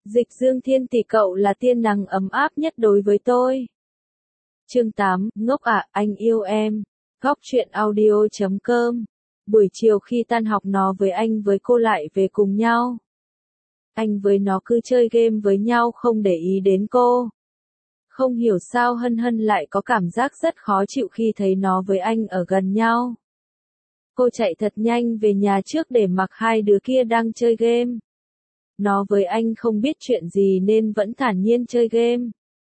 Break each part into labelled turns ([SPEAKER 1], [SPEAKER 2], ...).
[SPEAKER 1] Dịch Dương Thiên tỷ cậu là tiên nắng ấm áp nhất đối với tôi. Chương 8, ngốc ạ, anh yêu em. Góc truyện audio.com. Buổi chiều khi tan học nó với anh với cô lại về cùng nhau. Anh với nó cứ chơi game với nhau không để ý đến cô. Không hiểu sao Hân Hân lại có cảm giác rất khó chịu khi thấy nó với anh ở gần nhau. Cô chạy thật nhanh về nhà trước để mặc hai đứa kia đang chơi game. Nó với anh không biết chuyện gì nên vẫn thản nhiên chơi game.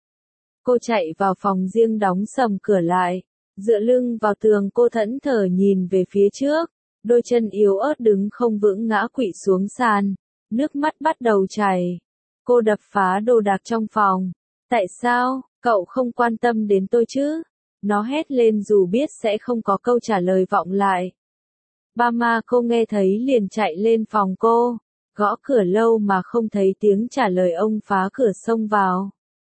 [SPEAKER 1] Cô chạy vào phòng riêng đóng sầm cửa lại. Dựa lưng vào tường cô thẫn thờ nhìn về phía trước. Đôi chân yếu ớt đứng không vững ngã quỵ xuống sàn. Nước mắt bắt đầu chảy. Cô đập phá đồ đạc trong phòng. Tại sao, cậu không quan tâm đến tôi chứ? Nó hét lên dù biết sẽ không có câu trả lời vọng lại. Ba ma cô nghe thấy liền chạy lên phòng cô. Gõ cửa lâu mà không thấy tiếng trả lời ông phá cửa xông vào.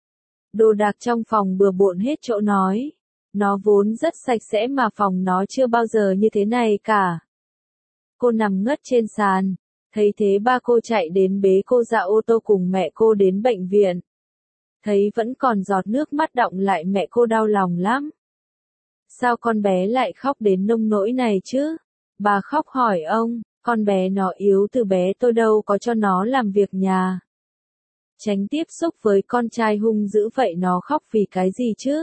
[SPEAKER 1] Đồ đạc trong phòng bừa bộn hết chỗ nói. Nó vốn rất sạch sẽ mà phòng nó chưa bao giờ như thế này cả. Cô nằm ngất trên sàn. Thấy thế ba cô chạy đến bế cô ra ô tô cùng mẹ cô đến bệnh viện. Thấy vẫn còn giọt nước mắt đọng lại mẹ cô đau lòng lắm. Sao con bé lại khóc đến nông nỗi này chứ? Bà khóc hỏi ông, con bé nó yếu từ bé tôi đâu có cho nó làm việc nhà. Tránh tiếp xúc với con trai hung dữ vậy nó khóc vì cái gì chứ?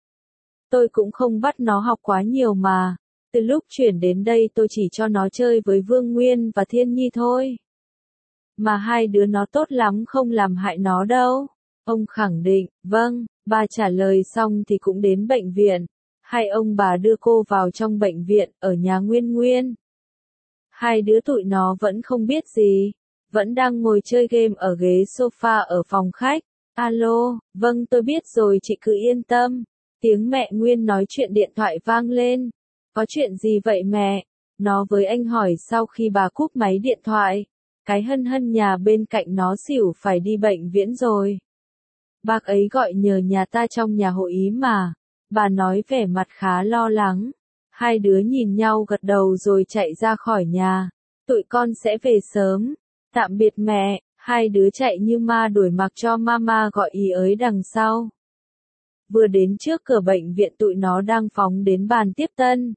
[SPEAKER 1] Tôi cũng không bắt nó học quá nhiều mà. Từ lúc chuyển đến đây tôi chỉ cho nó chơi với Vương Nguyên và Thiên Nhi thôi. Mà hai đứa nó tốt lắm không làm hại nó đâu. Ông khẳng định, vâng, bà trả lời xong thì cũng đến bệnh viện. Hai ông bà đưa cô vào trong bệnh viện, ở nhà Nguyên Nguyên. Hai đứa tụi nó vẫn không biết gì. Vẫn đang ngồi chơi game ở ghế sofa ở phòng khách. Alo, vâng tôi biết rồi chị cứ yên tâm. Tiếng mẹ Nguyên nói chuyện điện thoại vang lên. Có chuyện gì vậy mẹ? Nó với anh hỏi sau khi bà cúp máy điện thoại. Cái Hân Hân nhà bên cạnh nó xỉu phải đi bệnh viện rồi. Bác ấy gọi nhờ nhà ta trong nhà hội ý mà. Bà nói vẻ mặt khá lo lắng. Hai đứa nhìn nhau gật đầu rồi chạy ra khỏi nhà. Tụi con sẽ về sớm. Tạm biệt mẹ. Hai đứa chạy như ma đuổi mặc cho mama gọi ý ới đằng sau. Vừa đến trước cửa bệnh viện tụi nó đang phóng đến bàn tiếp tân.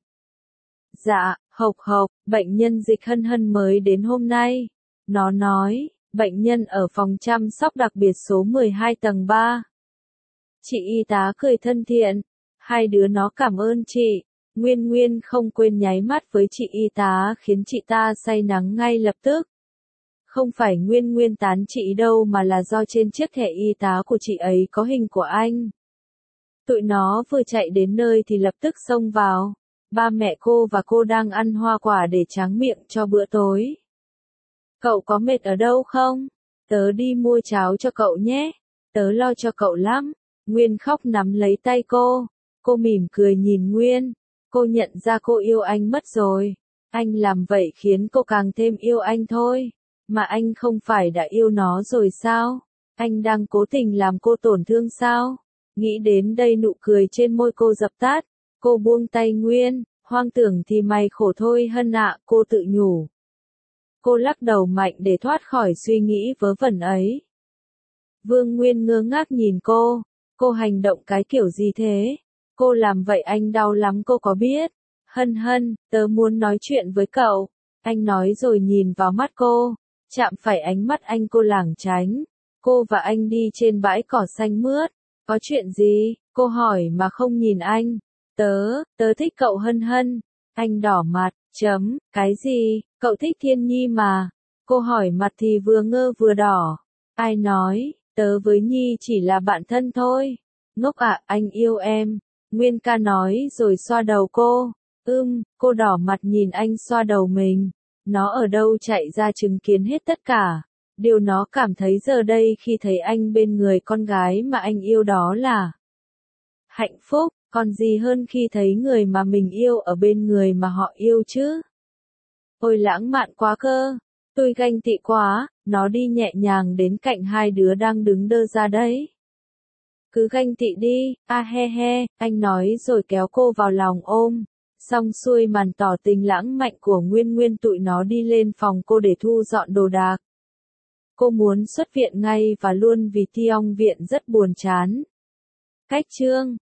[SPEAKER 1] Dạ, Hộc, bệnh nhân Dịch Hân Hân mới đến hôm nay. Nó nói, bệnh nhân ở phòng chăm sóc đặc biệt số 12 tầng 3. Chị y tá cười thân thiện. Hai đứa nó cảm ơn chị. Nguyên không quên nháy mắt với chị y tá khiến chị ta say nắng ngay lập tức. Không phải Nguyên tán chị đâu mà là do trên chiếc thẻ y tá của chị ấy có hình của anh. Tụi nó vừa chạy đến nơi thì lập tức xông vào. Ba mẹ cô và cô đang ăn hoa quả để tráng miệng cho bữa tối. Cậu có mệt ở đâu không? Tớ đi mua cháo cho cậu nhé. Tớ lo cho cậu lắm. Nguyên khóc nắm lấy tay cô. Cô mỉm cười nhìn Nguyên. Cô nhận ra cô yêu anh mất rồi. Anh làm vậy khiến cô càng thêm yêu anh thôi. Mà anh không phải đã yêu nó rồi sao? Anh đang cố tình làm cô tổn thương sao? Nghĩ đến đây nụ cười trên môi cô dập tắt. Cô buông tay Nguyên. Hoang tưởng thì mày khổ thôi Hân ạ, cô tự nhủ. Cô lắc đầu mạnh để thoát khỏi suy nghĩ vớ vẩn ấy. Vương Nguyên ngơ ngác nhìn cô. Cô hành động cái kiểu gì thế? Cô làm vậy anh đau lắm cô có biết? Hân, tớ muốn nói chuyện với cậu. Anh nói rồi nhìn vào mắt cô. Chạm phải ánh mắt anh cô lảng tránh. Cô và anh đi trên bãi cỏ xanh mướt. Có chuyện gì? Cô hỏi mà không nhìn anh. Tớ thích cậu Hân. Anh đỏ mặt, cái gì? Cậu thích Thiên Nhi mà. Cô hỏi mặt thì vừa ngơ vừa đỏ. Ai nói, tớ với Nhi chỉ là bạn thân thôi. Ngốc ạ, anh yêu em. Nguyên ca nói rồi xoa đầu cô. Cô đỏ mặt nhìn anh xoa đầu mình. Nó ở đâu chạy ra chứng kiến hết tất cả. Điều nó cảm thấy giờ đây khi thấy anh bên người con gái mà anh yêu đó là hạnh phúc, còn gì hơn khi thấy người mà mình yêu ở bên người mà họ yêu chứ. Ôi lãng mạn quá cơ, tôi ganh tị quá, nó đi nhẹ nhàng đến cạnh hai đứa đang đứng đơ ra đấy. Cứ ganh tị đi, he, anh nói rồi kéo cô vào lòng ôm. Xong xuôi màn tỏ tình lãng mạn của Nguyên tụi nó đi lên phòng cô để thu dọn đồ đạc. Cô muốn xuất viện ngay và luôn vì Tiong viện rất buồn chán. Cách chương